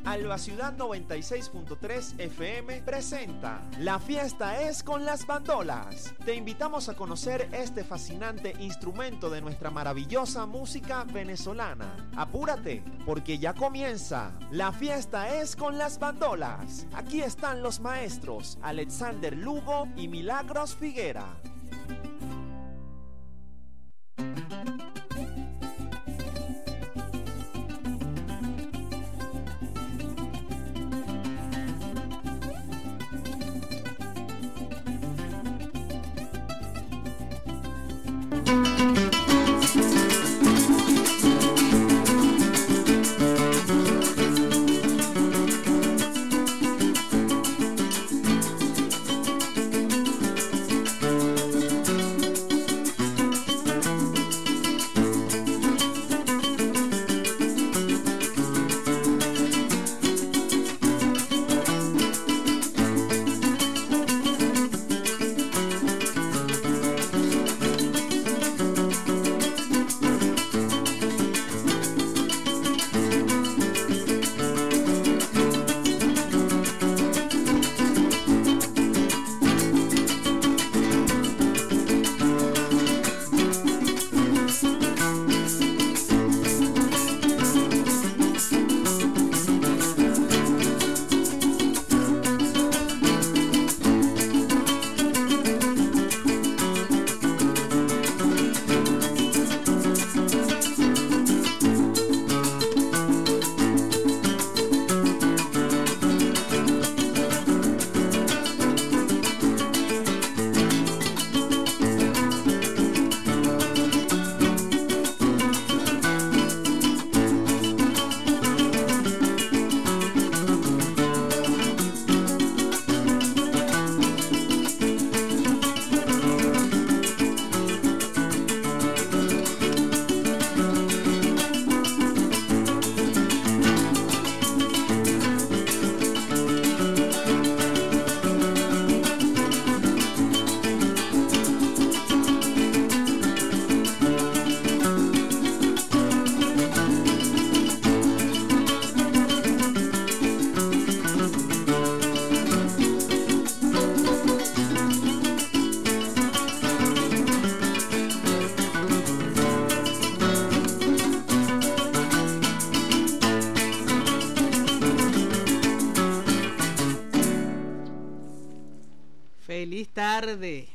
Alba Ciudad 96.3 FM presenta La fiesta es con las bandolas. Te invitamos a conocer este fascinante instrumento de nuestra maravillosa música venezolana. Apúrate, porque ya comienza. La fiesta es con las bandolas. Aquí están los maestros Alexander Lugo y Milagros Figuera. Feliz tarde.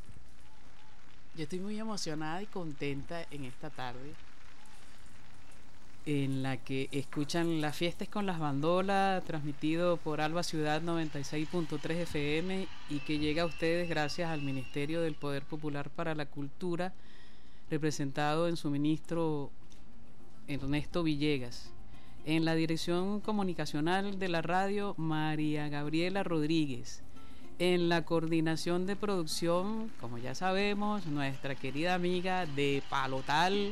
Yo estoy muy emocionada y contenta en esta tarde en la que escuchan La fiesta es con las bandolas, transmitido por Alba Ciudad 96.3 FM y que llega a ustedes gracias al Ministerio del Poder Popular para la Cultura, representado en su ministro Ernesto Villegas. En la dirección comunicacional de la radio, María Gabriela Rodríguez. En la coordinación de producción, como ya sabemos, nuestra querida amiga de Palotal,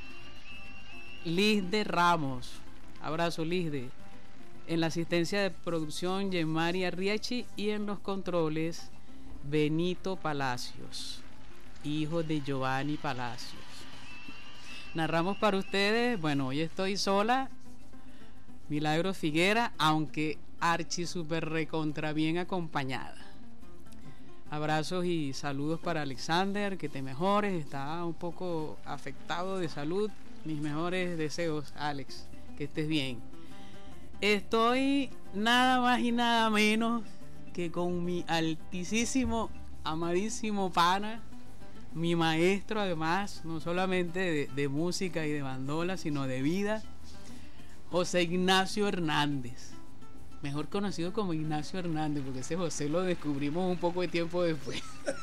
Lisde Ramos. Abrazo, Lisde. En la asistencia de producción, Yemari Arriachi. Y en los controles, Benito Palacios, hijo de Giovanni Palacios. Narramos para ustedes, bueno, hoy estoy sola, Milagros Figuera, aunque archi super recontra bien acompañada. Abrazos y saludos para Alexander, que te mejores, está un poco afectado de salud. Mis mejores deseos, Alex, que estés bien. Estoy nada más y nada menos que con mi altísimo, amadísimo pana, mi maestro además, no solamente de música y de bandola, sino de vida, José Ignacio Hernández. Mejor conocido como Ignacio Hernández, porque ese José lo descubrimos un poco de tiempo después.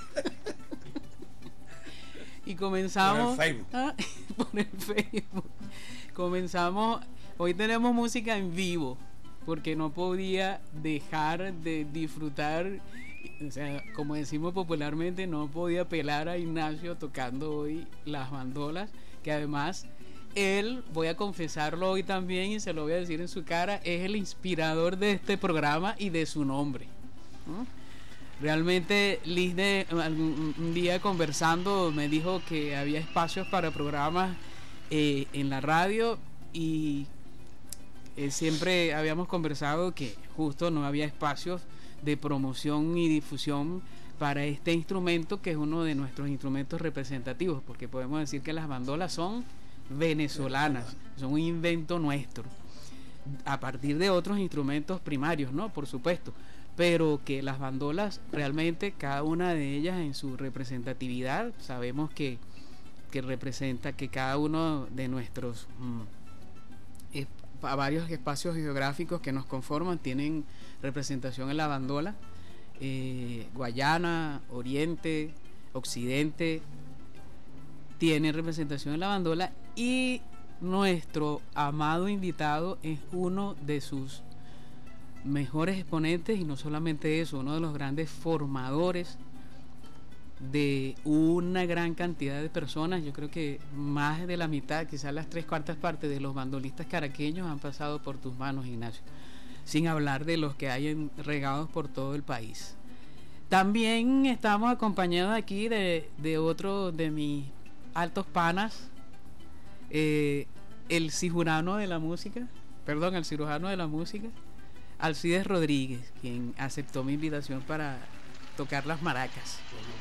Y comenzamos por el Facebook. Comenzamos. Hoy tenemos música en vivo, porque no podía dejar de disfrutar. O sea, como decimos popularmente, no podía pelar a Ignacio tocando hoy las bandolas, que además él, voy a confesarlo hoy también y se lo voy a decir en su cara, es el inspirador de este programa y de su nombre, ¿no? Realmente Lisde un día conversando me dijo que había espacios para programas en la radio y siempre habíamos conversado que justo no había espacios de promoción y difusión para este instrumento, que es uno de nuestros instrumentos representativos, porque podemos decir que las bandolas son venezolanas, son un invento nuestro, a partir de otros instrumentos primarios, ¿no? Por supuesto, pero que las bandolas realmente, cada una de ellas en su representatividad, sabemos que representa, que cada uno de nuestros a varios espacios geográficos que nos conforman tienen representación en la bandola. Guayana, Oriente, Occidente tienen representación en la bandola, y nuestro amado invitado es uno de sus mejores exponentes, y no solamente eso, uno de los grandes formadores de una gran cantidad de personas. Yo creo que más de la mitad, quizás las 3/4 partes de los bandolistas caraqueños han pasado por tus manos, Ignacio, sin hablar de los que hay regados por todo el país. También estamos acompañados aquí de otro de mis altos panas, el cirujano de la música, Alcides Rodríguez, quien aceptó mi invitación para tocar las maracas.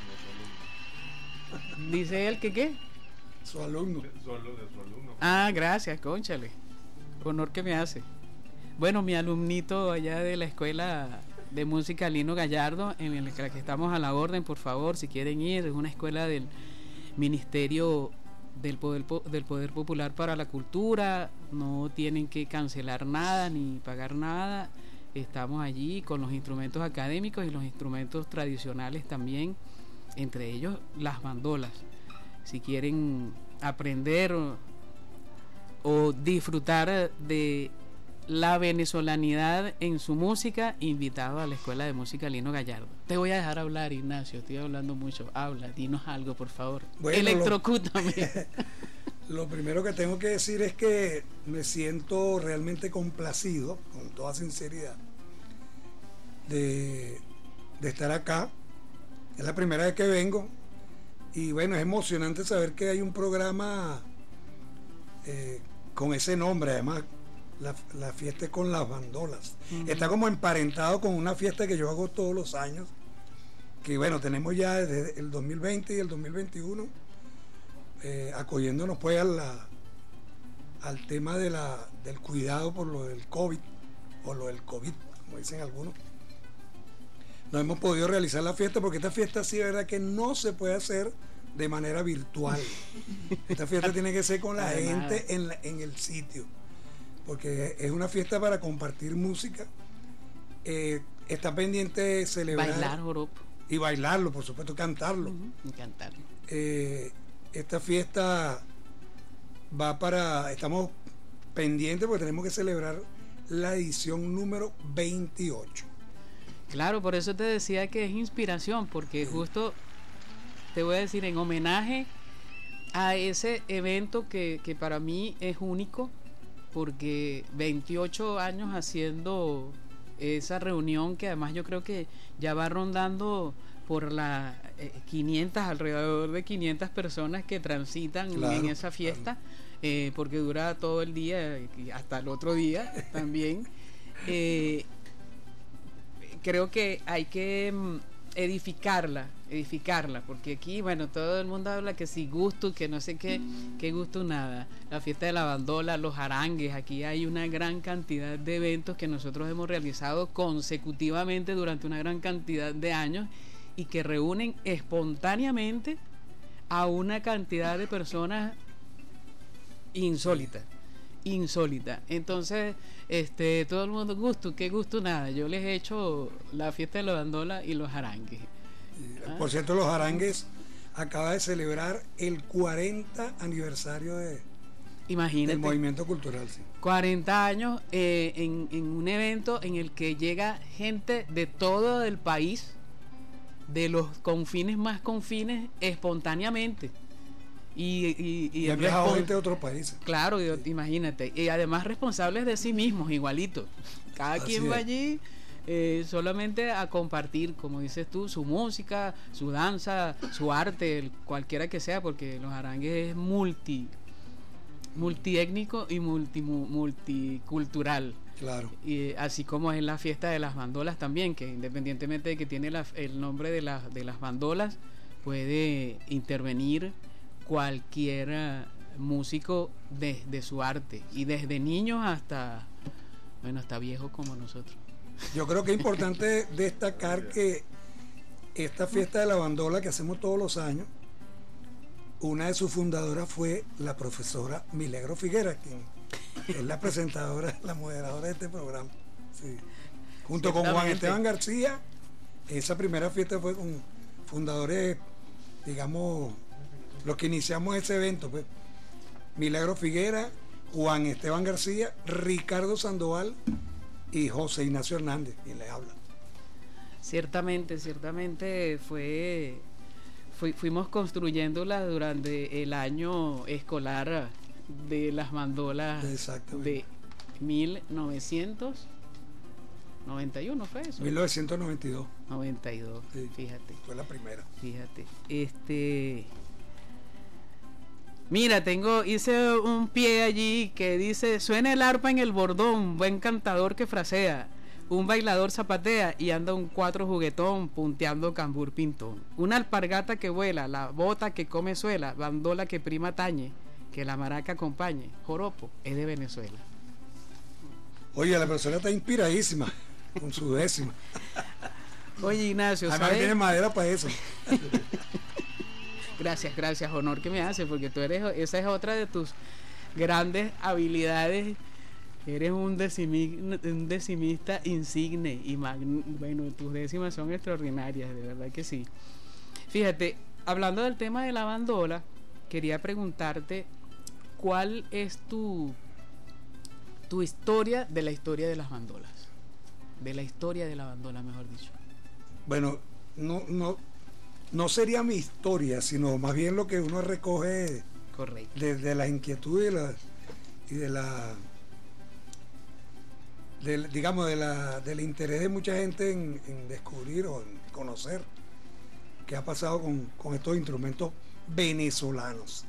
Dice él que ¿qué? Su alumno. Ah, gracias, cónchale. Honor que me hace. Bueno, mi alumnito allá de la Escuela de Música Lino Gallardo, en la que estamos a la orden, por favor, si quieren ir. Es una escuela del Ministerio del Poder Popular para la Cultura. No tienen que cancelar nada ni pagar nada. Estamos allí con los instrumentos académicos y los instrumentos tradicionales también, entre ellos las bandolas. Si quieren aprender o disfrutar de la venezolanidad en su música, invitado a la Escuela de Música Lino Gallardo. Te voy a dejar hablar, Ignacio, estoy hablando mucho. Habla, dinos algo, por favor. Bueno, electrocútame. Lo primero que tengo que decir es que me siento realmente complacido, con toda sinceridad, de estar acá. Es la primera vez que vengo, y bueno, es emocionante saber que hay un programa con ese nombre. Además, la fiesta es con las bandolas. Está como emparentado con una fiesta que yo hago todos los años, que bueno, tenemos ya desde el 2020 y el 2021, acogiéndonos pues al tema del cuidado por lo del COVID, o lo del COVID, como dicen algunos. No hemos podido realizar la fiesta porque esta fiesta sí es verdad que no se puede hacer de manera virtual. Esta fiesta tiene que ser con la gente en el sitio, porque es una fiesta para compartir música. Está pendiente de celebrar, bailar joropo, y bailarlo, por supuesto, cantarlo. Cantarlo. Esta fiesta estamos pendientes porque tenemos que celebrar la edición número 28. Claro, por eso te decía que es inspiración, porque justo te voy a decir, en homenaje a ese evento que para mí es único, porque 28 años haciendo esa reunión, que además yo creo que ya va rondando por la 500, alrededor de 500 personas que transitan en esa fiesta, porque dura todo el día y hasta el otro día también. Creo que hay que edificarla, porque aquí, bueno, todo el mundo habla que si gusto, que no sé qué gusto, nada. La fiesta de la bandola, los arangues, aquí hay una gran cantidad de eventos que nosotros hemos realizado consecutivamente durante una gran cantidad de años, y que reúnen espontáneamente a una cantidad de personas insólita. Entonces, todo el mundo, qué gusto, nada. Yo les he hecho la fiesta de la bandola y los arangues. Por cierto, los arangues acaba de celebrar el 40 aniversario del movimiento cultural. Sí. 40 años en un evento en el que llega gente de todo el país, de los confines más confines, espontáneamente. Y han viajado gente de otros países. Claro, sí. Imagínate. Y además responsables de sí mismos, igualito. Cada quien va allí solamente a compartir, como dices tú, su música, su danza, su arte, cualquiera que sea, porque los arangues es multiétnico y multicultural. Claro. Y así como es la fiesta de las bandolas también, que independientemente de que tiene el nombre de las bandolas, puede intervenir cualquier músico de su arte, y desde niños hasta viejos como nosotros. Yo creo que es importante destacar que esta fiesta de la bandola que hacemos todos los años, una de sus fundadoras fue la profesora Milagro Figuera, quien es la presentadora, la moderadora de este programa. Sí. Junto con Juan Esteban García, esa primera fiesta fue con fundadores, digamos, los que iniciamos ese evento, pues. Milagro Figuera, Juan Esteban García, Ricardo Sandoval y José Ignacio Hernández, quien le habla. Ciertamente fuimos construyéndola durante el año escolar de las bandolas de 1991, ¿fue eso? 1992. 92, sí, fíjate. Fue la primera. Fíjate. Mira, hice un pie allí que dice: suena el arpa en el bordón, buen cantador que frasea, un bailador zapatea y anda un cuatro juguetón punteando cambur pintón, una alpargata que vuela, la bota que come suela, bandola que prima tañe, que la maraca acompañe, joropo es de Venezuela. Oye, la persona está inspiradísima con su décima. Oye, Ignacio, además tiene madera para eso. Gracias, honor que me hace, porque esa es otra de tus grandes habilidades. Eres un decimista insigne y bueno, tus décimas son extraordinarias, de verdad que sí. Fíjate, hablando del tema de la bandola, quería preguntarte cuál es tu historia de la historia de las bandolas, de la historia de la bandola, mejor dicho. Bueno, no sería mi historia, sino más bien lo que uno recoge. Correcto. De las inquietudes del interés de mucha gente en descubrir o en conocer qué ha pasado con estos instrumentos venezolanos.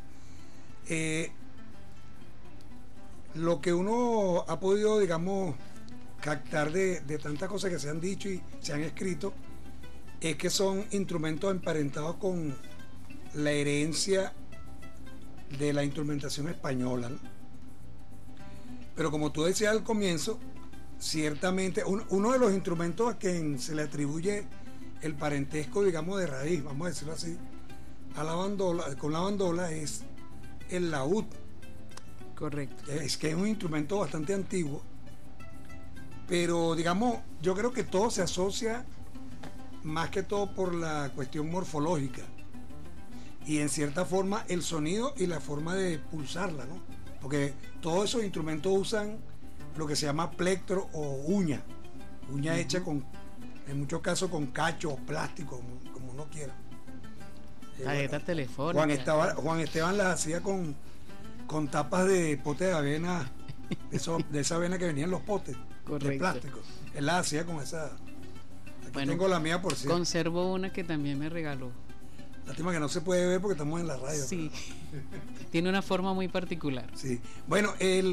Lo que uno ha podido, digamos, captar de tantas cosas que se han dicho y se han escrito, es que son instrumentos emparentados con la herencia de la instrumentación española, ¿no? Pero como tú decías al comienzo, ciertamente uno de los instrumentos a quien se le atribuye el parentesco, digamos, de raíz, vamos a decirlo así, con la bandola es el laúd. Correcto. Es que es un instrumento bastante antiguo, pero digamos, yo creo que todo se asocia más que todo por la cuestión morfológica y en cierta forma el sonido y la forma de pulsarla, ¿no? Porque todos esos instrumentos usan lo que se llama plectro o uña hecha en muchos casos con cacho o plástico, como uno quiera. Tarjeta telefónica. Juan Esteban las hacía con tapas de pote de avena, de esa avena que venían los potes. Correcto. De plástico. Él las hacía con esa. Bueno, tengo la mía, por cierto. Conservo una que también me regaló. Lástima que no se puede ver porque estamos en la radio. Sí. Tiene una forma muy particular. Sí. Bueno,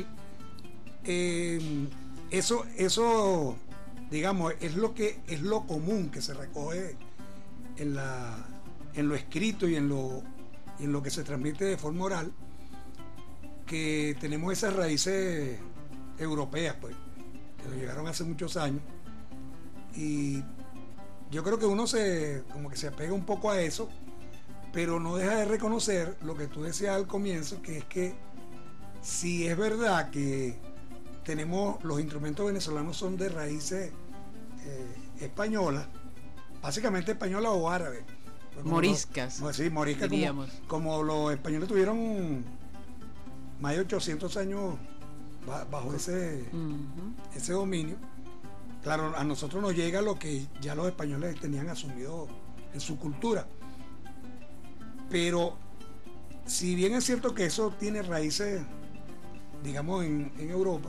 eso digamos, es lo común que se recoge en lo escrito y en lo que se transmite de forma oral, que tenemos esas raíces europeas, pues, que nos llegaron hace muchos años, y yo creo que uno como que se apega un poco a eso, pero no deja de reconocer lo que tú decías al comienzo, que es que si es verdad que los instrumentos venezolanos son de raíces españolas, básicamente españolas o árabes. Moriscas. Moriscas, como los españoles tuvieron más de 800 años bajo ese dominio. Claro, a nosotros nos llega lo que ya los españoles tenían asumido en su cultura. Pero si bien es cierto que eso tiene raíces, digamos, en Europa,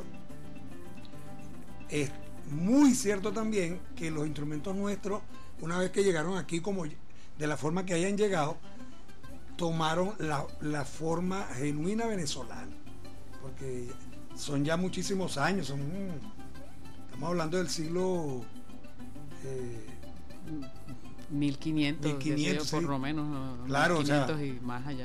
es muy cierto también que los instrumentos nuestros, una vez que llegaron aquí, como de la forma que hayan llegado, tomaron la forma genuina venezolana. porque son ya muchísimos años, estamos hablando del siglo 1500, 1500 por sí. lo menos, Claro, 1500 y más allá.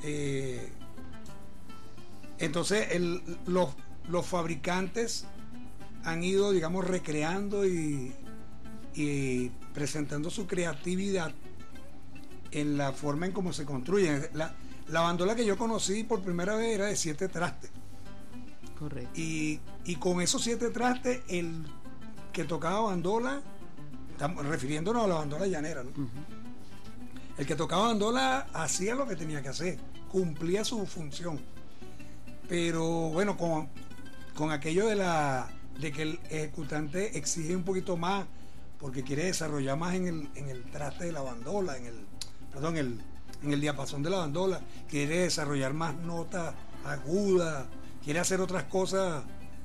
Entonces los fabricantes han ido, digamos, recreando y presentando su creatividad en la forma en cómo se construyen. La bandola que yo conocí por primera vez era de 7 trastes. Correcto. Y con esos 7 trastes, el que tocaba bandola, estamos refiriéndonos a la bandola llanera, ¿no? Uh-huh. El que tocaba bandola hacía lo que tenía que hacer, cumplía su función. Pero bueno, con aquello de que el ejecutante exige un poquito más, porque quiere desarrollar más en el traste de la bandola, en el diapasón de la bandola, quiere desarrollar más notas agudas, quiere hacer otras cosas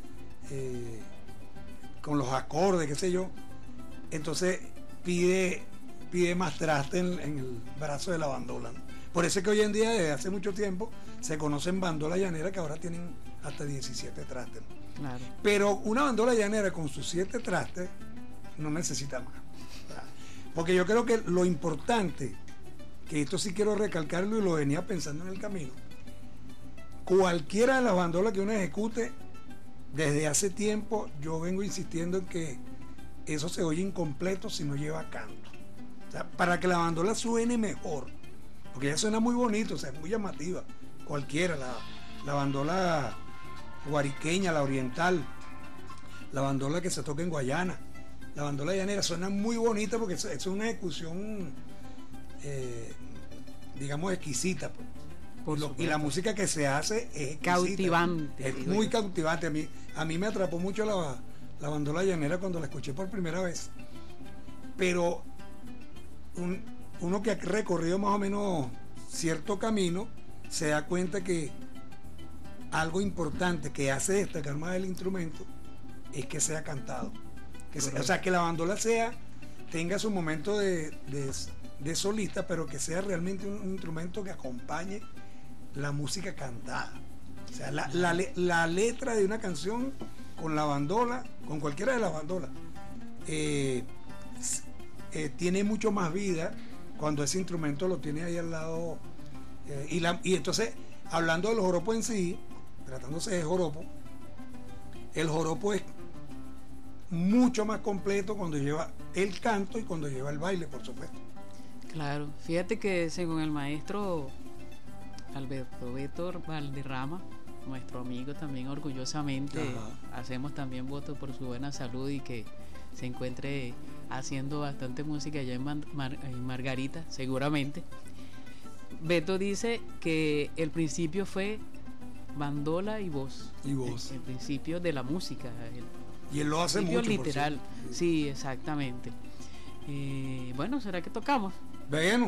con los acordes, qué sé yo. Entonces pide más traste en el brazo de la bandola, ¿no? Por eso es que hoy en día, desde hace mucho tiempo, se conocen bandolas llaneras que ahora tienen hasta 17 trastes, ¿no? Claro. Pero una bandola llanera con sus 7 trastes no necesita más, ¿verdad? Porque yo creo que lo importante, que esto sí quiero recalcarlo y lo venía pensando en el camino, cualquiera de las bandolas que uno ejecute, desde hace tiempo yo vengo insistiendo en que eso se oye incompleto si no lleva canto. O sea, para que la bandola suene mejor, porque ella suena muy bonito, o sea, es muy llamativa, cualquiera, la bandola guariqueña, la oriental, la bandola que se toca en Guayana, la bandola llanera, suena muy bonita porque es una ejecución digamos exquisita, pues. Y la música que se hace es exquisita, cautivante, es muy cautivante. A mí me atrapó mucho la bandola llanera cuando la escuché por primera vez, pero uno que ha recorrido más o menos cierto camino se da cuenta que algo importante que hace destacar más el instrumento es que sea cantado, o sea, que la bandola tenga su momento de solista, pero que sea realmente un instrumento que acompañe la música cantada. O sea, la letra de una canción con la bandola, con cualquiera de las bandolas, tiene mucho más vida cuando ese instrumento lo tiene ahí al lado. Y entonces, hablando de los joropos en sí, tratándose de joropo, el joropo es mucho más completo cuando lleva el canto y cuando lleva el baile, por supuesto. Claro, fíjate que según el maestro Alberto Beto Valderrama, nuestro amigo también, orgullosamente hacemos también voto por su buena salud y que se encuentre haciendo bastante música allá en Margarita, seguramente. Beto dice que el principio fue bandola y voz. El principio de la música. Y él lo hace mucho. Literal. Sí, exactamente. Bueno, ¿será que tocamos? Bueno.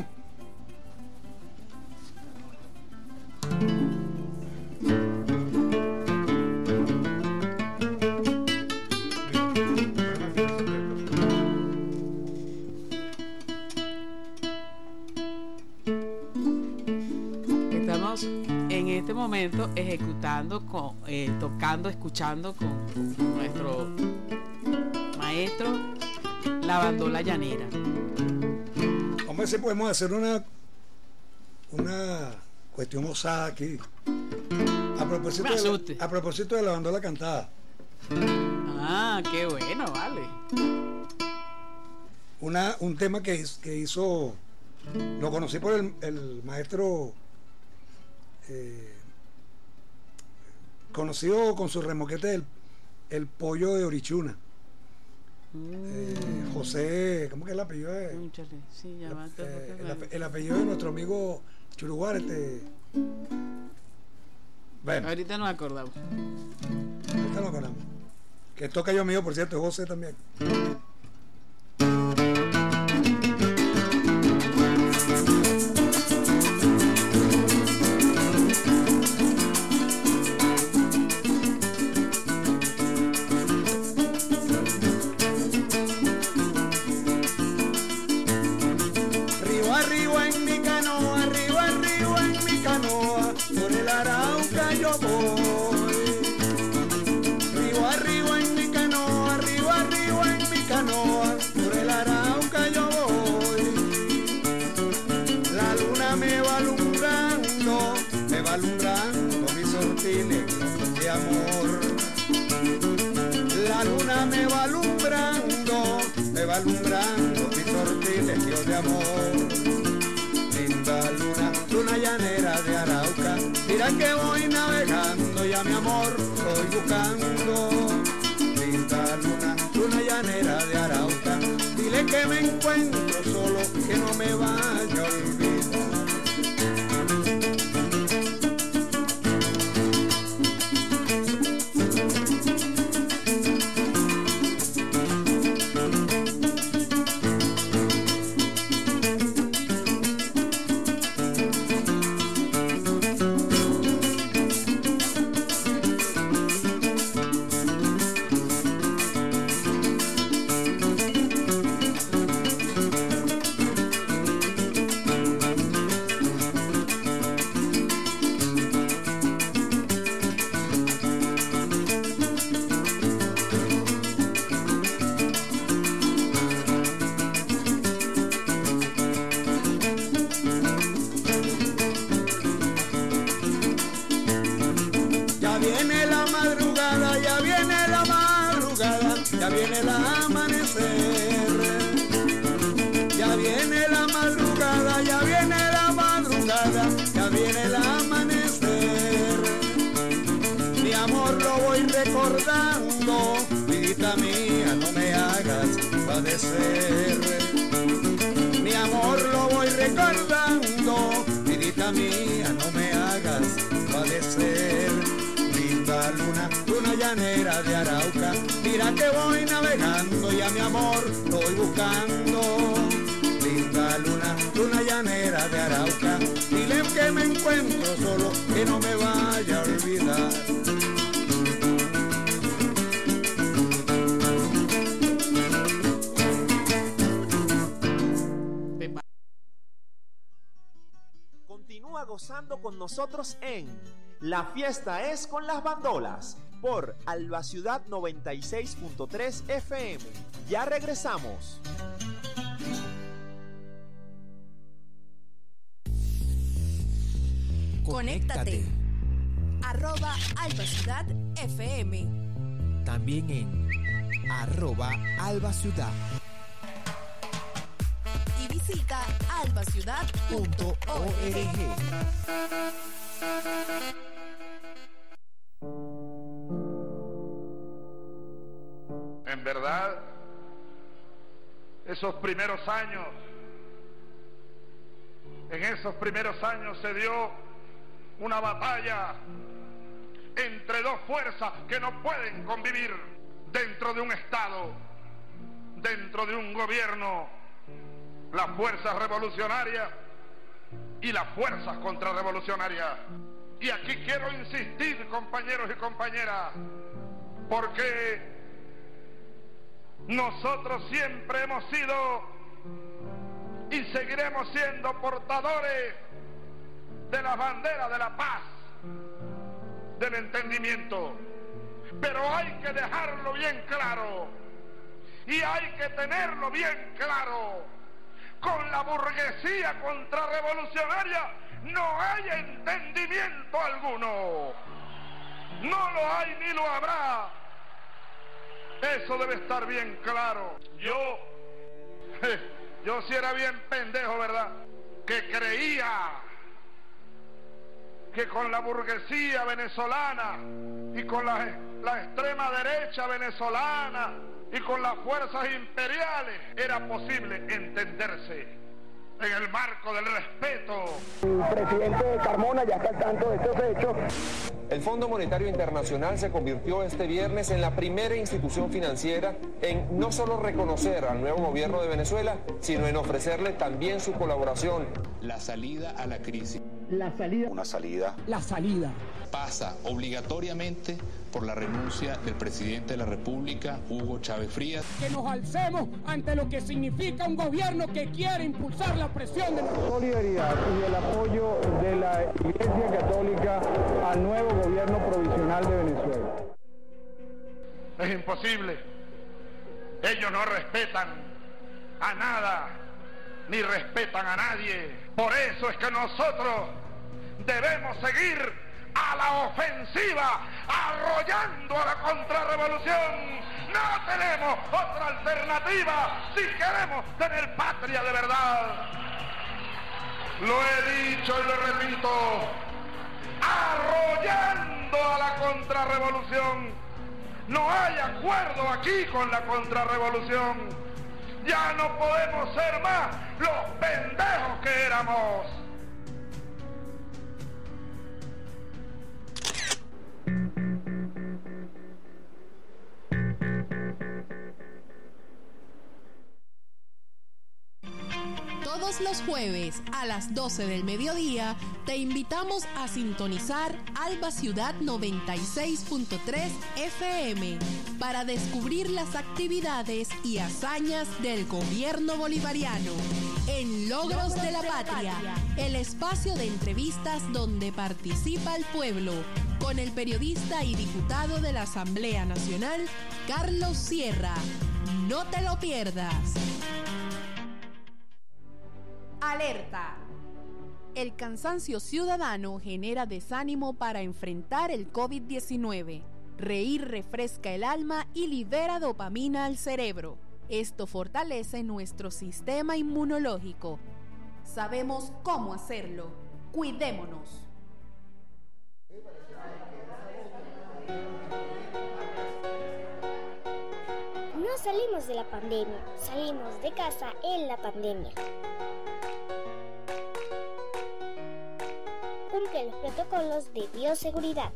Estamos en este momento ejecutando, tocando, escuchando con nuestro maestro la bandola llanera. Vamos a ver si podemos hacer una cuestión osada aquí. A propósito de la bandola cantada. Ah, qué bueno, vale. Un tema que hizo, lo conocí por el maestro conocido con su remoquete el pollo de Orichuna. José, ¿cómo que es el apellido de? Sí, el apellido de nuestro amigo Churuguar, Bueno. Ahorita nos acordamos. Que toca yo mío, por cierto, José también. Arriba en mi canoa, por el Arauca yo voy. tiene de amor. La luna me va alumbrando mi sortilegio de amor. Linda luna, luna llanera de Arauca, mira que voy navegando y a mi amor voy buscando. Linda luna, luna llanera de Arauca, dile que me encuentro solo, que no me vaya a olvidar. Vidita mía, no me hagas padecer. Mi amor lo voy recordando, vidita mía, no me hagas padecer. Linda luna, luna llanera de Arauca, mira que voy navegando y a mi amor lo voy buscando. Linda luna, luna llanera de Arauca, dile que me encuentro solo, que no me vaya a olvidar. Continúa gozando con nosotros en La Fiesta es con las Bandolas por Alba Ciudad 96.3 FM. Ya regresamos. Conéctate. @AlbaCiudadFM. También en @AlbaCiudad. Y visita albaciudad.org. En verdad, esos primeros años, en esos primeros años se dio una batalla entre dos fuerzas que no pueden convivir dentro de un Estado, dentro de un gobierno, las fuerzas revolucionarias y las fuerzas contrarrevolucionarias. Y aquí quiero insistir, compañeros y compañeras, porque nosotros siempre hemos sido y seguiremos siendo portadores de la bandera de la paz, del entendimiento, pero hay que dejarlo bien claro y hay que tenerlo bien claro: con la burguesía contrarrevolucionaria no hay entendimiento alguno, no lo hay ni lo habrá. Eso debe estar bien claro. Yo sí era bien pendejo, ¿verdad?, que creía que con la burguesía venezolana y con la extrema derecha venezolana y con las fuerzas imperiales era posible entenderse en el marco del respeto. El presidente Carmona ya está al tanto de estos hechos. El Fondo Monetario Internacional se convirtió este viernes en la primera institución financiera en no solo reconocer al nuevo gobierno de Venezuela, sino en ofrecerle también su colaboración. La salida a la crisis. La salida. Una salida. La salida. Pasa obligatoriamente por la renuncia del presidente de la República, Hugo Chávez Frías. Que nos alcemos ante lo que significa un gobierno que quiere impulsar la presión de la solidaridad y el apoyo de la Iglesia Católica al nuevo gobierno provisional de Venezuela. Es imposible. Ellos no respetan a nada, ni respetan a nadie. Por eso es que nosotros debemos seguir a la ofensiva, arrollando a la contrarrevolución. No tenemos otra alternativa si queremos tener patria de verdad. Lo he dicho y lo repito, arrollando a la contrarrevolución. No hay acuerdo aquí con la contrarrevolución. Ya no podemos ser más los pendejos que éramos. Todos los jueves a las 12 del mediodía te invitamos a sintonizar Alba Ciudad 96.3 FM para descubrir las actividades y hazañas del gobierno bolivariano. En Logros de la Patria, el espacio de entrevistas donde participa el pueblo, con el periodista y diputado de la Asamblea Nacional, Carlos Sierra. No te lo pierdas. Alerta. El cansancio ciudadano genera desánimo para enfrentar el COVID-19. Reír refresca el alma y libera dopamina al cerebro. Esto fortalece nuestro sistema inmunológico. Sabemos cómo hacerlo. Cuidémonos. No salimos de la pandemia, salimos de casa en la pandemia. Cumple los protocolos de bioseguridad.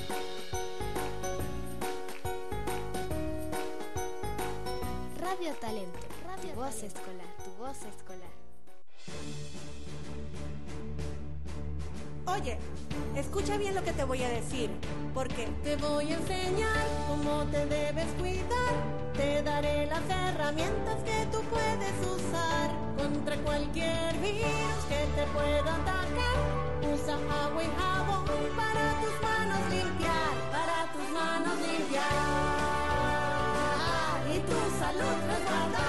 Radio Talento, tu voz escolar, tu voz escolar. Oye, escucha bien lo que te voy a decir, porque te voy a enseñar cómo te debes cuidar. Te daré las herramientas que tú puedes usar contra cualquier virus que te pueda atacar. Usa agua y jabón para tus manos limpiar, para tus manos limpiar. Y tu salud resguardar,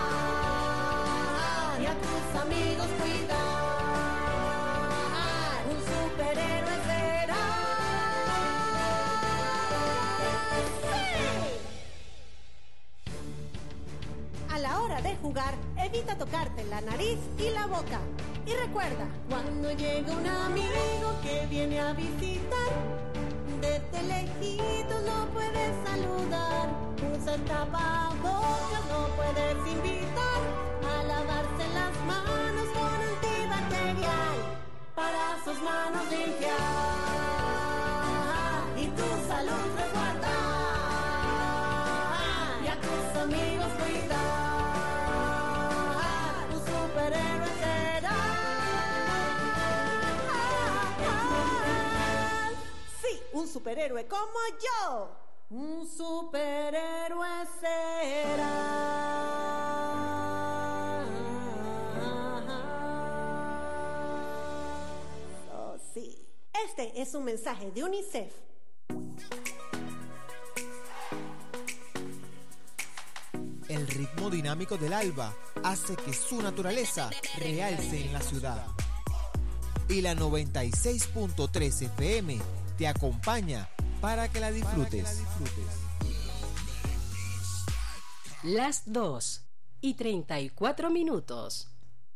y a tus amigos cuidar. Un superhéroe serás. ¡Sí! A la hora de jugar, evita tocarte la nariz y la boca. Y recuerda, cuando llega un amigo que viene a visitar, desde lejitos lo puedes saludar. Usa el tapabocas, no puedes invitar a lavarse las manos con antibacterial para sus manos limpiar y tu salud resguardar y a tus amigos cuidar. Un superhéroe serás. Sí, un superhéroe como yo. Un superhéroe será. Oh, sí. Este es un mensaje de UNICEF. El ritmo dinámico del alba hace que su naturaleza realce en la ciudad. Y la 96.3 FM te acompaña para que la disfrutes. Las 2:34.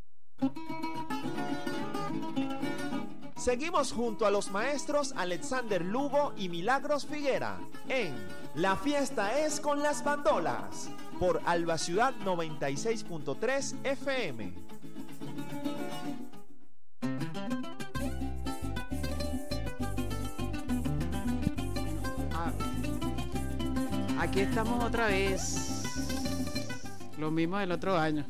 Seguimos junto a los maestros Alexander Lugo y Milagros Figuera en La Fiesta es con las Bandolas por Alba Ciudad 96.3 FM. Aquí estamos otra vez, lo mismo del otro año,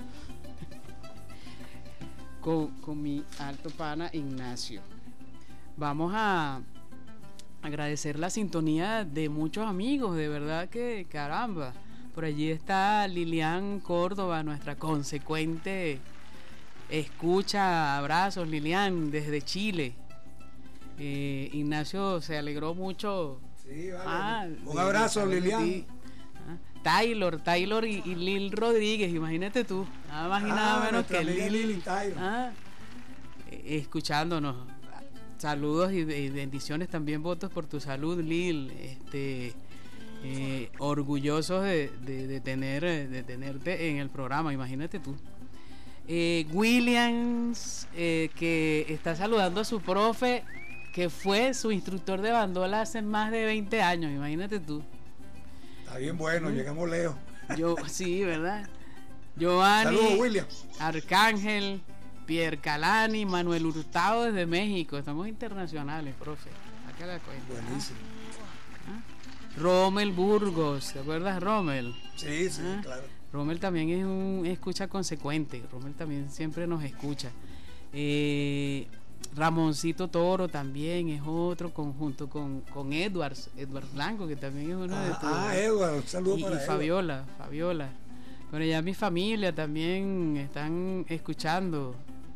con mi alto pana Ignacio. Vamos a agradecer la sintonía de muchos amigos, de verdad que caramba. Por allí está Lilian Córdoba, nuestra consecuente escucha. Abrazos, Lilian, desde Chile. Ignacio se alegró mucho. Sí, vale. Un abrazo, Lilian. Taylor y Lil Rodríguez, imagínate tú, nada más y nada menos que Lil Taylor. escuchándonos. saludos y bendiciones, también votos por tu salud, Lil. Orgullosos de tenerte en el programa, imagínate tú. Williams, que está saludando a su profe, que fue su instructor de bandola hace más de 20 años, imagínate tú. Está bien bueno, llegamos lejos. Sí, ¿verdad? Giovanni, saludos, William. Arcángel, Pierre Calani, Manuel Hurtado desde México. Estamos internacionales, profe. Acá la cuenta. Buenísimo. Rommel Burgos, ¿te acuerdas, Rommel? Sí, claro. Rommel también es un escucha consecuente. Rommel también siempre nos escucha. Ramoncito Toro también es otro, junto con Edward Blanco, que también es uno de tus. Edward, saludos para Edward. Fabiola. Bueno, ya mi familia también están escuchando.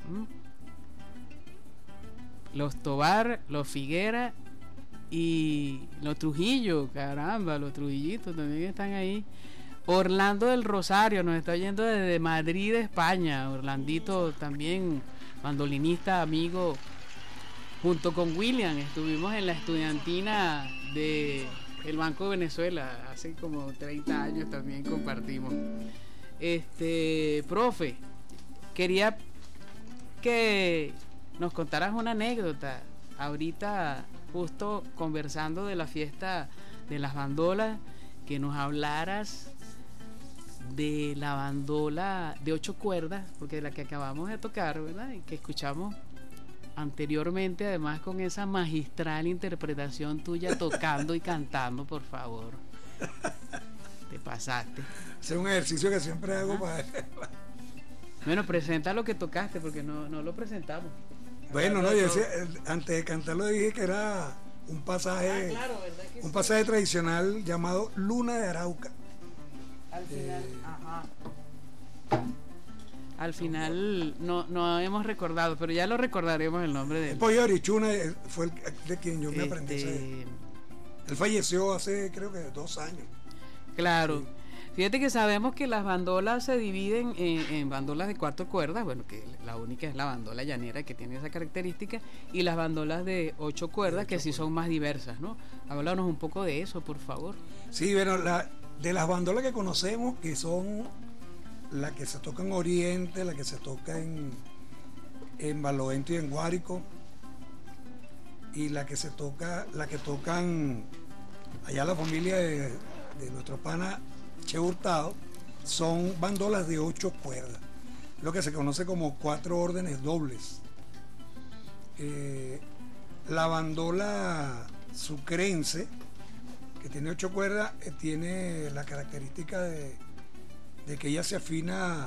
Los Tobar, los Figuera y los Trujillo, caramba, los Trujillitos también están ahí. Orlando del Rosario nos está oyendo desde Madrid, España. Orlandito también, mandolinista, amigo. Junto con William estuvimos en la estudiantina de el Banco de Venezuela hace como 30 años, también compartimos. Profe, quería que nos contaras una anécdota. Ahorita, justo conversando de la fiesta de las bandolas, que nos hablaras de la bandola de 8 cuerdas, porque la que acabamos de tocar, ¿verdad? Y que escuchamos anteriormente, además con esa magistral interpretación tuya tocando y cantando, por favor. Te pasaste. Ese es un ejercicio que siempre hago para... Bueno, presenta lo que tocaste, porque no lo presentamos. Bueno, no, yo decía, antes de cantarlo dije que era un pasaje, un pasaje tradicional llamado Luna de Arauca. Al final, al final no hemos recordado, pero ya lo recordaremos el nombre de él. Pollo Arichuna fue el de quien yo me aprendí. Él falleció hace creo que 2 años. Claro. Sí. Fíjate que sabemos que las bandolas se dividen en bandolas de 4 cuerdas, bueno, que la única es la bandola llanera, que tiene esa característica, y las bandolas de 8 cuerdas, que sí son más diversas, ¿no? Háblanos un poco de eso, por favor. Sí, bueno, de las bandolas que conocemos, que son la que se toca en Oriente, la que se toca en Barlovento y en Guárico, y la que tocan allá la familia de nuestro pana Che Hurtado, son bandolas de 8 cuerdas, lo que se conoce como 4 órdenes dobles. La bandola sucrense, que tiene 8 cuerdas, tiene la característica de que ella se afina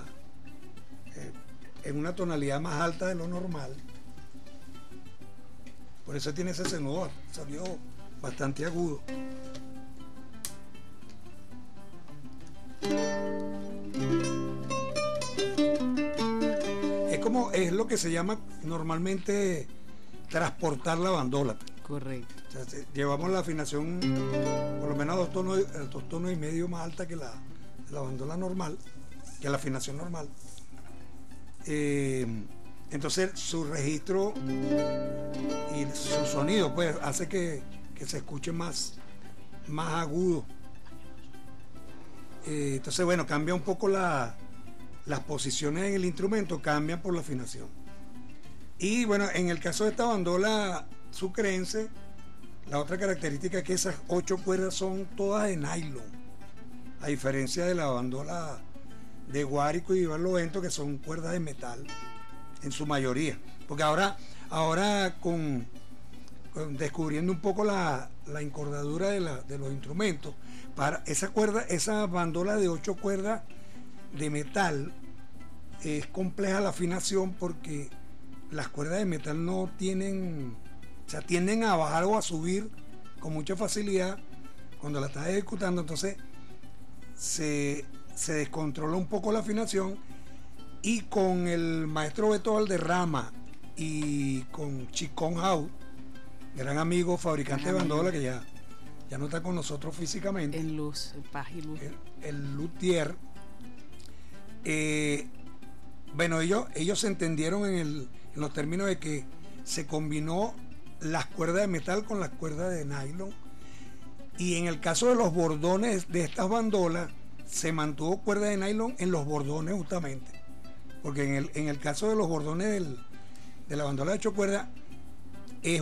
en una tonalidad más alta de lo normal. Por eso tiene ese sonido, salió bastante agudo. Es lo que se llama normalmente transportar la bandola. Correcto. O sea, llevamos la afinación por lo menos 2 tonos y medio más alta que la bandola normal, que la afinación normal. Entonces su registro y su sonido pues hace que se escuche más agudo. Entonces bueno, cambia un poco las posiciones en el instrumento, cambian por la afinación. Y bueno, en el caso de esta bandola sucrense, la otra característica es que esas 8 cuerdas son todas de nylon, a diferencia de la bandola de Guárico y Barlovento, que son cuerdas de metal en su mayoría, porque ahora con descubriendo un poco la encordadura de los instrumentos, para esa bandola de 8 cuerdas de metal es compleja la afinación, porque las cuerdas de metal no tienen, o sea, tienden a bajar o a subir con mucha facilidad cuando la estás ejecutando. Entonces se descontrola un poco la afinación, y con el maestro Beto Valderrama y con Chicón House, gran amigo fabricante de bandola, que ya no está con nosotros físicamente, en Luz, Paz y Luz, el luthier. Bueno, ellos se entendieron en los términos de que se combinó las cuerdas de metal con las cuerdas de nylon. Y en el caso de los bordones de estas bandolas, se mantuvo cuerda de nylon en los bordones justamente. Porque en el caso de los bordones de la bandola de 8 cuerdas, es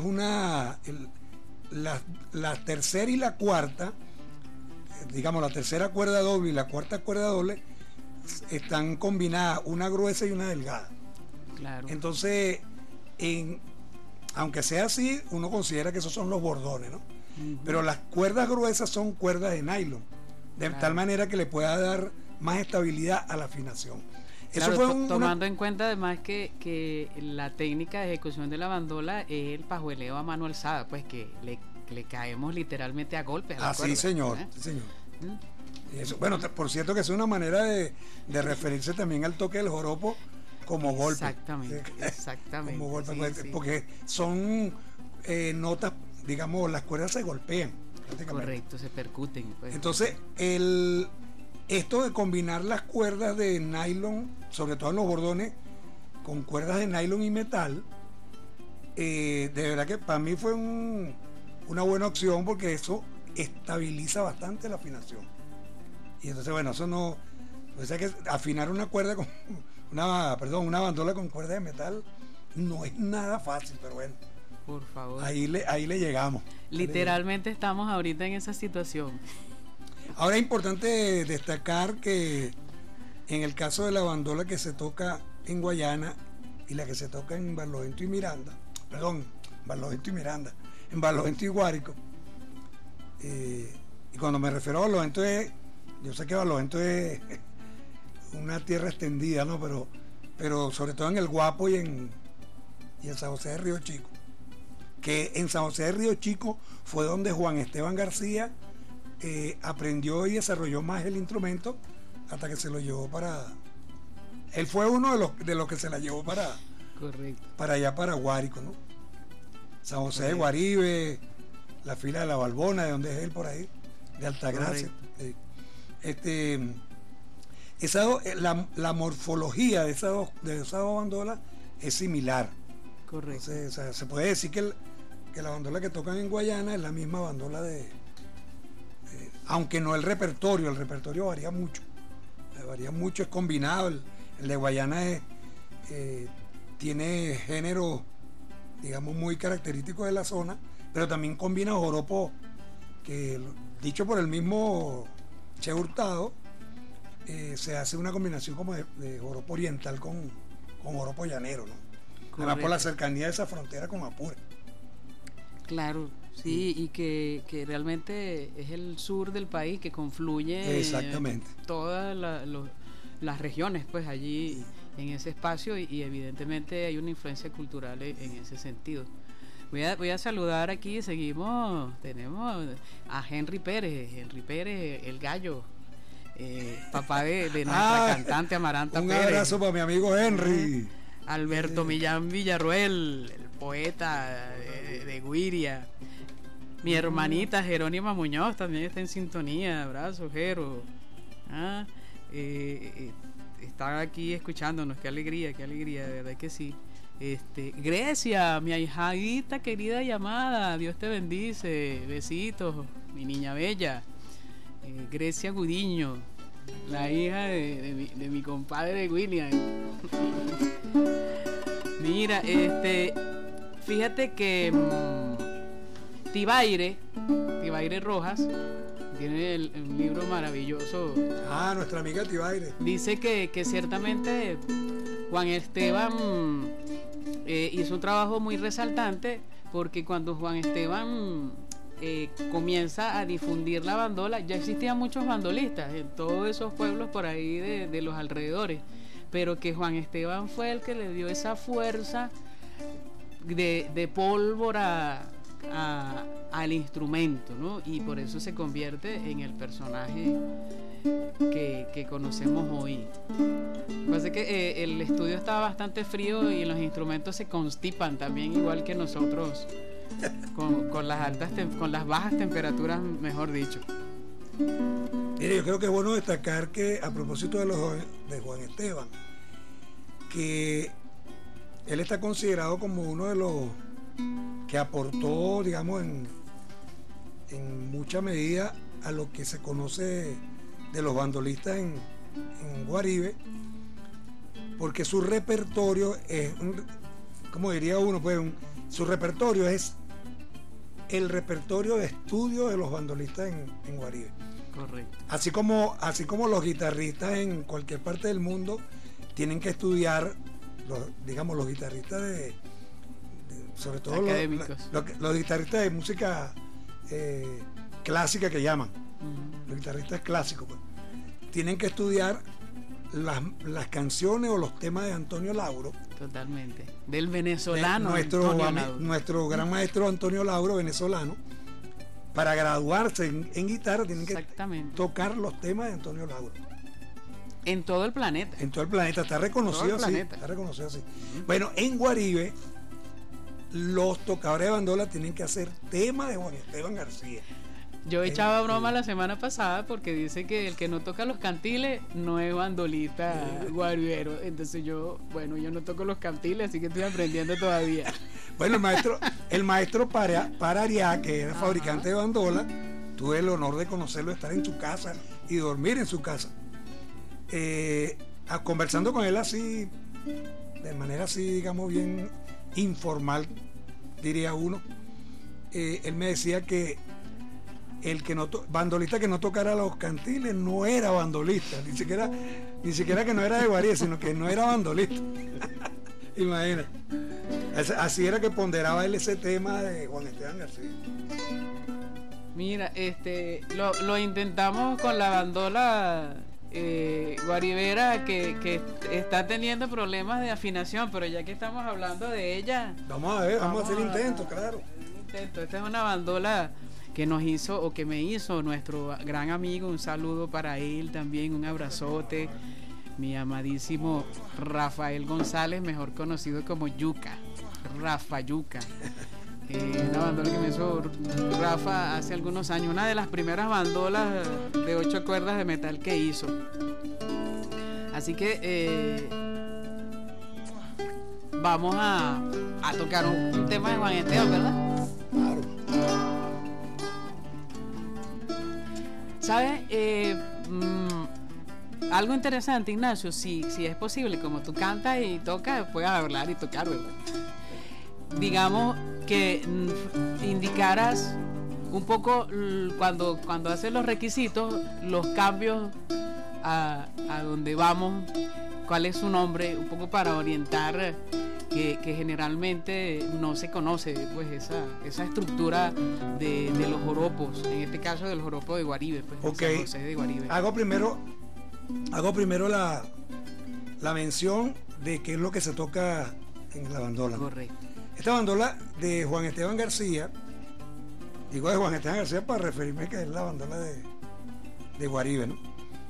la tercera y la cuarta, digamos la tercera cuerda doble y la cuarta cuerda doble, están combinadas, una gruesa y una delgada. Claro. Entonces, aunque sea así, uno considera que esos son los bordones, ¿no? Uh-huh. Pero las cuerdas gruesas son cuerdas de nylon, de tal manera que le pueda dar más estabilidad a la afinación. Claro, eso fue tomando en cuenta además que la técnica de ejecución de la bandola es el pajueleo a mano alzada, pues que le caemos literalmente a golpes a la cuerda, sí, señor, sí, señor. Eso, bueno, por cierto que es una manera de referirse también al toque del joropo como golpe. Exactamente. Como golpe, sí. Porque son notas, digamos, las cuerdas se golpean. Correcto, se percuten. Pues. Entonces, esto de combinar las cuerdas de nylon, sobre todo en los bordones, con cuerdas de nylon y metal, de verdad que para mí fue una buena opción, porque eso estabiliza bastante la afinación. Y entonces, bueno, eso no, o sea que afinar una cuerda con una bandola con cuerda de metal no es nada fácil, pero bueno, por favor, ahí le llegamos. Literalmente estamos ahorita en esa situación. Ahora es importante destacar que en el caso de la bandola que se toca en Guayana y la que se toca en Barlovento y Miranda, en Barlovento y Guárico, y cuando me refiero a Barlovento yo sé que Barlovento es una tierra extendida, ¿no? Pero sobre todo en el Guapo y en San José de Río Chico, que en San José de Río Chico fue donde Juan Esteban García aprendió y desarrolló más el instrumento hasta que se lo llevó él fue uno de los que se la llevó para allá, para Guárico, ¿no? San José de Guaribe, la fila de la Balbona, de donde es él, por ahí, de Altagracia. La morfología de esas dos bandolas es similar. Correcto. Entonces, o sea, se puede decir que la bandola que tocan en Guayana es la misma bandola aunque no el repertorio varía mucho, es combinado. El de Guayana tiene género, digamos, muy característico de la zona, pero también combina joropo, que dicho por el mismo Che Hurtado, se hace una combinación como de joropo oriental con joropo llanero, ¿no? Además por la cercanía de esa frontera con Apure. Claro, sí, y que realmente es el sur del país que confluye exactamente todas las regiones, pues allí en ese espacio, y evidentemente hay una influencia cultural en ese sentido. Voy a saludar aquí, tenemos a Henry Pérez, el gallo, papá de nuestra cantante Amaranta un Pérez. Un abrazo para mi amigo Henry. Alberto Millán Villarruel, el poeta de Guiria. Mi hermanita Jerónima Muñoz también está en sintonía. Abrazo, Jero. Está aquí escuchándonos. Qué alegría, de verdad que sí. Grecia, mi ahijadita querida llamada, Dios te bendice, besitos, mi niña bella. Grecia Gudiño, la hija de mi compadre William. Mira, fíjate que Tibaire Rojas tiene un libro maravilloso. Nuestra amiga Tibaire. Dice que ciertamente Juan Esteban hizo un trabajo muy resaltante, porque cuando Juan Esteban comienza a difundir la bandola, ya existían muchos bandolistas en todos esos pueblos por ahí de los alrededores, pero que Juan Esteban fue el que le dio esa fuerza de pólvora al instrumento, ¿no? Y por eso se convierte en el personaje que conocemos hoy. Lo que pasa es que el estudio está bastante frío y los instrumentos se constipan también, igual que nosotros, con las bajas temperaturas, mejor dicho. Mire, yo creo que es bueno destacar que, a propósito de Juan Esteban, que él está considerado como uno que aportó, digamos, en mucha medida a lo que se conoce de los bandolistas en Guaribe, porque su repertorio es, como diría uno, pues su repertorio es el repertorio de estudio de los bandolistas en Guaribe. Correcto. Así como los guitarristas en cualquier parte del mundo tienen que estudiar, los guitarristas sobre todo los guitarristas de música clásica que llaman, los guitarristas clásicos, pues, tienen que estudiar las canciones o los temas de Antonio Lauro. Totalmente. Del venezolano. Nuestro gran maestro Antonio Lauro, venezolano, para graduarse en guitarra tienen que tocar los temas de Antonio Lauro. En todo el planeta. En todo el planeta, está reconocido así. Está reconocido así. Bueno, en Guaribe, los tocadores de bandola tienen que hacer temas de Juan Esteban García. Yo echaba broma la semana pasada porque dice que el que no toca los cantiles no es bandolista guaribero. Entonces yo no toco los cantiles, así que estoy aprendiendo todavía. Bueno, el maestro Parariá, que era fabricante de bandola, tuve el honor de conocerlo, estar en su casa y dormir en su casa. Conversando con él así, de manera así, digamos, bien informal, diría uno, él me decía que el que bandolista que no tocara los cantiles no era bandolista, ni siquiera que no era de Guaribe, sino que no era bandolista. Imagina. Así era que ponderaba él ese tema de Juan Esteban García. Mira, lo intentamos con la bandola guaribera que está teniendo problemas de afinación, pero ya que estamos hablando de ella, vamos a hacer intento, claro. Esta es una bandola que nos hizo, o que me hizo nuestro gran amigo, un saludo para él también, un abrazote, mi amadísimo Rafael González, mejor conocido como Yuca, Rafa Yuca. Una bandola que me hizo Rafa hace algunos años, una de las primeras bandolas de 8 cuerdas de metal que hizo. Así que vamos a tocar un tema de Juan Esteban, ¿verdad? Claro. ¿Sabes? Algo interesante, Ignacio, si es posible, como tú cantas y tocas, puedes hablar y tocar, ¿verdad? Digamos que indicaras un poco cuando haces los requisitos, los cambios a donde vamos, cuál es su nombre, un poco para orientar que generalmente no se conoce, pues esa estructura de los joropos, en este caso del joropo de Guaribe, pues. Ok, San José de Guaribe. hago primero la mención de qué es lo que se toca en la bandola. Correcto. Esta bandola de Juan Esteban García, digo de Juan Esteban García para referirme que es la bandola de Guaribe, ¿no?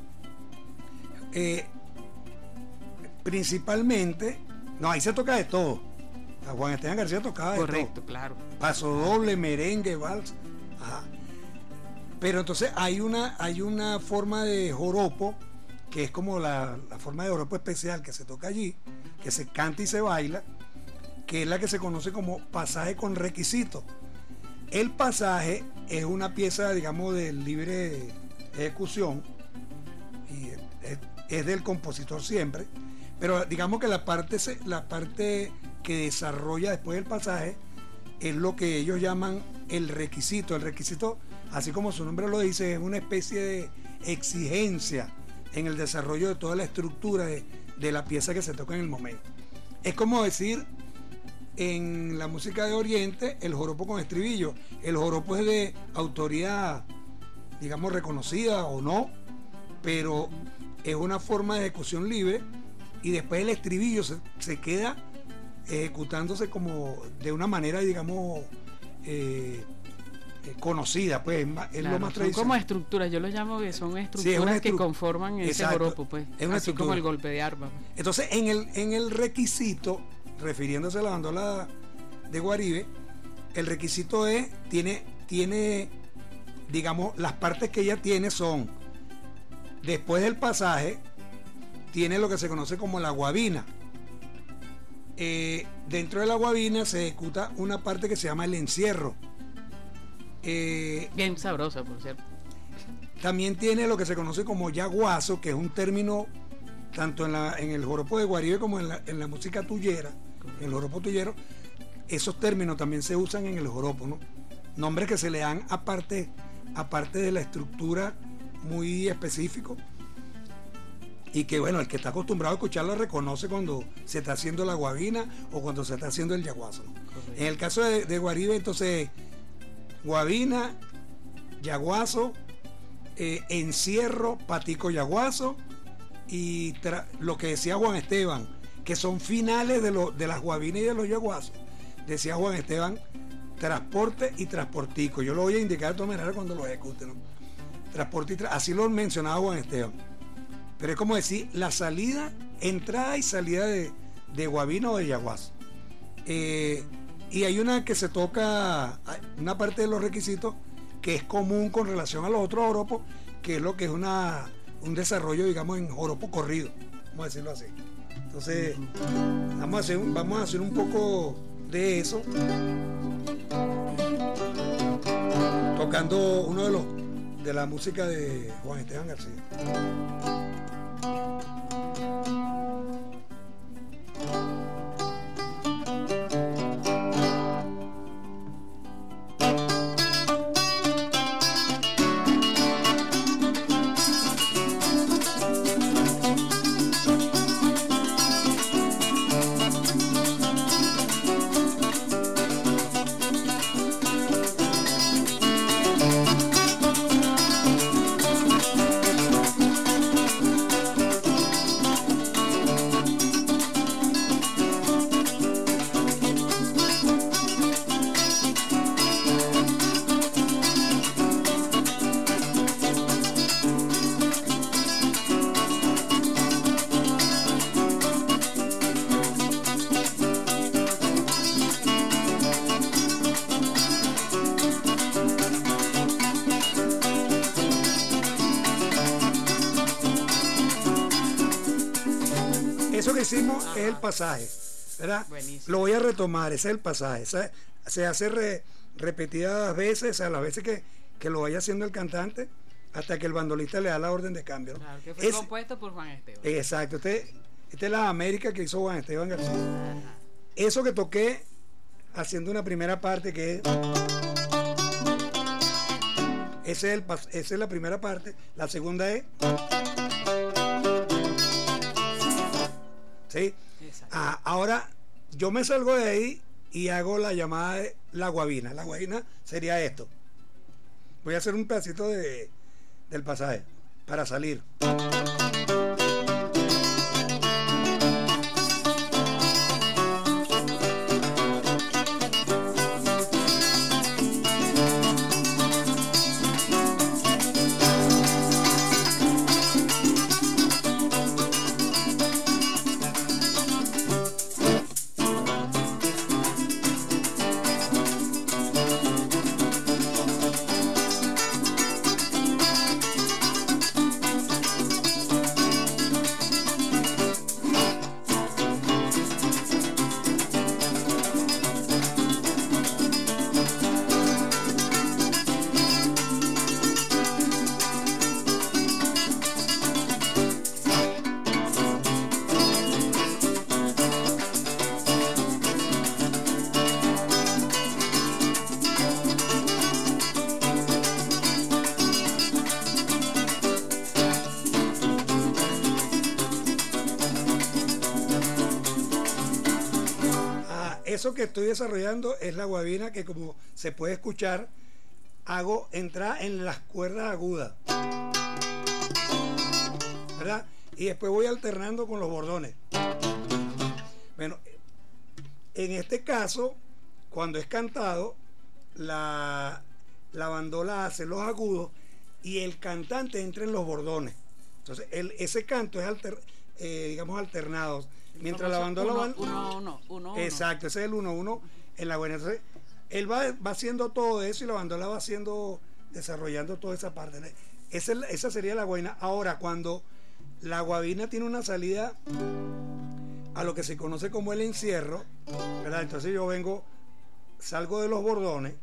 Principalmente, ahí se toca de todo. A Juan Esteban García tocaba de todo. Correcto, claro. Paso doble, merengue, vals. Ajá. Pero entonces hay una forma de joropo que es como la forma de joropo especial que se toca allí, que se canta y se baila, que es la que se conoce como pasaje con requisito. El pasaje es una pieza, digamos, de libre ejecución y es del compositor siempre, pero digamos que la parte que desarrolla después del pasaje es lo que ellos llaman el requisito. El requisito, así como su nombre lo dice, es una especie de exigencia en el desarrollo de toda la estructura de la pieza que se toca en el momento. Es como decir, en la música de Oriente, el joropo con estribillo. El joropo es de autoría, digamos, reconocida o no, pero es una forma de ejecución libre, y después el estribillo se queda ejecutándose como de una manera, digamos, conocida, pues es claro, lo más tradicional. Son como estructuras, yo lo llamo que son estructuras que conforman ese joropo, pues, es una así estructura, como el golpe de arpa. Entonces, en el requisito, refiriéndose a la bandola de Guaribe, el requisito tiene, digamos, las partes que ella tiene son, después del pasaje, tiene lo que se conoce como la guabina. Dentro de la guabina se ejecuta una parte que se llama el encierro. Bien sabrosa, por cierto. También tiene lo que se conoce como yaguazo, que es un término tanto en el joropo de Guaribe como en la música tuyera, en el joropo tuyero. Esos términos también se usan en el joropo, ¿no? Nombres que se le dan aparte de la estructura muy específico, y que bueno, el que está acostumbrado a escucharla reconoce cuando se está haciendo la guabina o cuando se está haciendo el yaguazo, ¿no? En el caso de Guaribe, entonces, guabina, yaguazo, encierro, patico yaguazo y lo que decía Juan Esteban, que son finales de las guabinas y de los yaguazos. Decía Juan Esteban, transporte y transportico. Yo lo voy a indicar de todas maneras cuando lo ejecute, ¿no? Transporte y así lo mencionaba Juan Esteban. Pero es como decir la salida, entrada y salida de guabina o de yaguazo. Y hay una que se toca, una parte de los requisitos que es común con relación a los otros joropos, que es lo que es un desarrollo, digamos, en joropo corrido, vamos a decirlo así. Entonces, vamos a hacer un poco de eso, tocando uno de la música de Juan Esteban García. Eso que hicimos es el pasaje, ¿verdad? Buenísimo. Lo voy a retomar, ese es el pasaje. Se hace repetidas veces, o sea, las veces que lo vaya haciendo el cantante, hasta que el bandolista le da la orden de cambio, ¿no? Claro, que fue compuesto por Juan Esteban. Exacto, esta es la América que hizo Juan Esteban García. Ajá. Eso que toqué haciendo una primera parte que esa es la primera parte. La segunda es ¿sí? Ahora yo me salgo de ahí y hago la llamada de la guabina. La guabina sería esto. Voy a hacer un pedacito del pasaje para salir. Eso que estoy desarrollando es la guabina que, como se puede escuchar, hago entrar en las cuerdas agudas, ¿verdad? Y después voy alternando con los bordones. Bueno, en este caso, cuando es cantado, la bandola hace los agudos y el cantante entra en los bordones. Entonces, ese canto es digamos alternado. Mientras la bandola va uno. Exacto, ese es el 1-1 en la guabina. Entonces, él va haciendo todo eso y la bandola va desarrollando toda esa parte. Esa sería la guabina. Ahora, cuando la guabina tiene una salida a lo que se conoce como el encierro, ¿verdad? Entonces yo salgo de los bordones.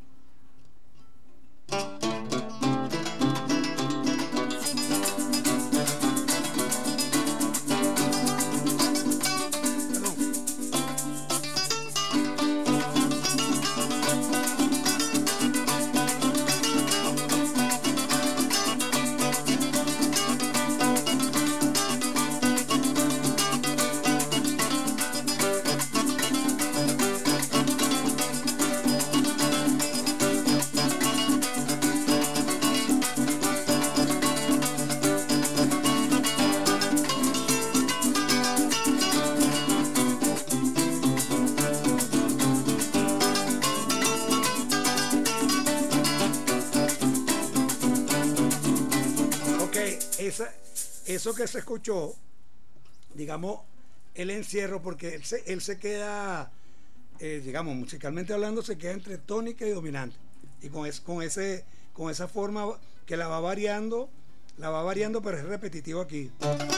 Eso que se escuchó, digamos, el encierro, porque él se queda, digamos, musicalmente hablando, se queda entre tónica y dominante. Y con esa forma que la va variando, pero es repetitivo aquí.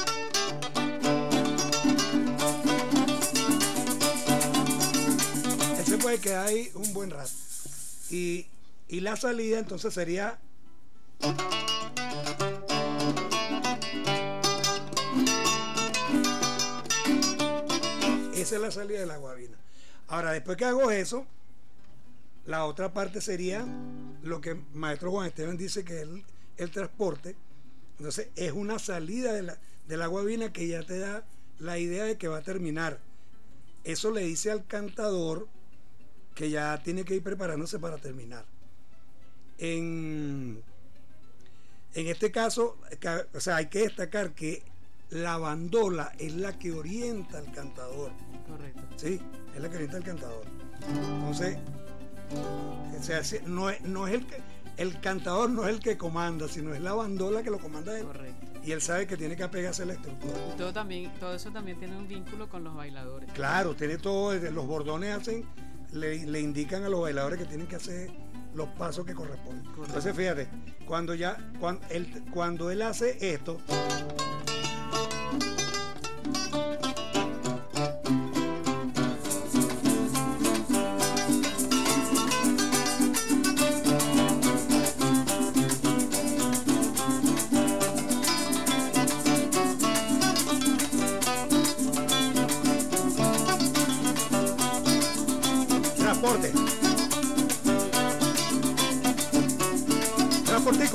Él se puede quedar ahí un buen rato. Y la salida entonces sería... Esa es la salida de la guabina. Ahora, después que hago eso, la otra parte sería lo que maestro Juan Esteban dice que es el transporte. Entonces, es una salida de la guabina que ya te da la idea de que va a terminar. Eso le dice al cantador que ya tiene que ir preparándose para terminar. En este caso, o sea, hay que destacar que la bandola es la que orienta al cantador. Correcto. Sí, es la que orienta al cantador. Entonces, o sea, no es el cantador no es el que comanda, sino es la bandola que lo comanda él. Correcto. Y él sabe que tiene que apegarse a la estructura. Todo eso también tiene un vínculo con los bailadores. Claro, tiene todo. Los bordones le indican a los bailadores que tienen que hacer los pasos que corresponden. Correcto. Entonces, fíjate, cuando él hace esto, transportico.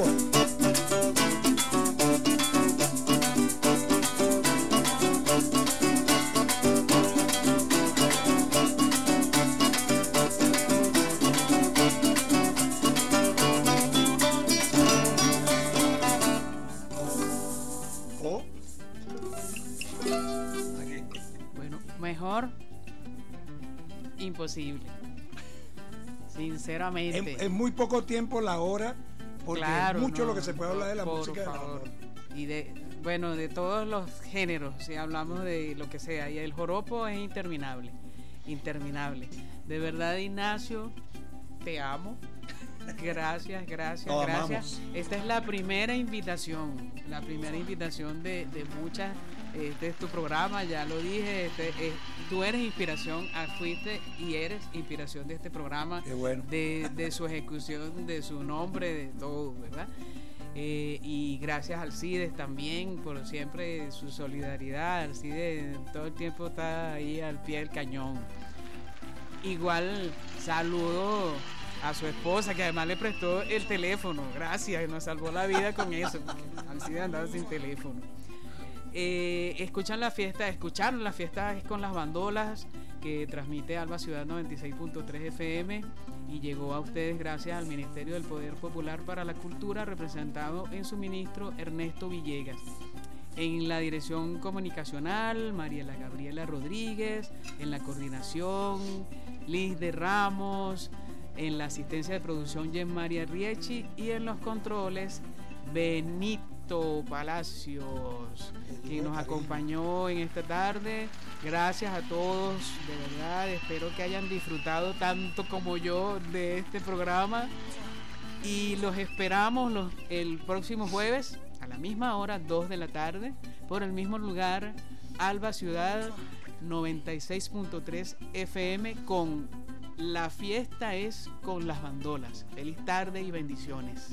Bueno, mejor imposible. Sinceramente. En muy poco tiempo la hora, porque claro, es mucho lo que se puede hablar de la música. Por favor. Y de todos los géneros, si hablamos de lo que sea, y el joropo es interminable. De verdad, Ignacio, te amo. Gracias. Amamos. Esta es la primera invitación de muchas. Este es tu programa, ya lo dije, tú eres inspiración, fuiste y eres inspiración de este programa. Qué bueno. de su ejecución, de su nombre, de todo, ¿verdad? Y gracias a Alcides también por siempre su solidaridad. Alcides todo el tiempo está ahí al pie del cañón. Igual saludo a su esposa, que además le prestó el teléfono. Gracias, nos salvó la vida con eso, porque Alcides andaba sin teléfono. Escucharon la fiesta con las bandolas que transmite Alba Ciudad 96.3 FM y llegó a ustedes gracias al Ministerio del Poder Popular para la Cultura, representado en su ministro Ernesto Villegas. En la dirección comunicacional, Mariela Gabriela Rodríguez. En la coordinación, Liz de Ramos. En la asistencia de producción, Jen María Riechi. Y en los controles, Benito Palacios, quien nos acompañó en esta tarde. Gracias a todos, de verdad, espero que hayan disfrutado tanto como yo de este programa y los esperamos el próximo jueves a la misma hora, 2 de la tarde, por el mismo lugar, Alba Ciudad 96.3 FM con La Fiesta es con las Bandolas. Feliz tarde y bendiciones.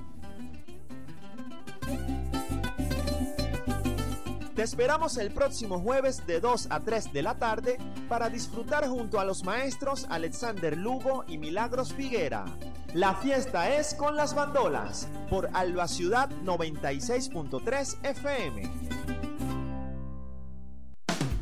Te esperamos el próximo jueves de 2 a 3 de la tarde para disfrutar junto a los maestros Alexander Lugo y Milagros Figuera. La Fiesta es con las Bandolas por Alba Ciudad 96.3 FM.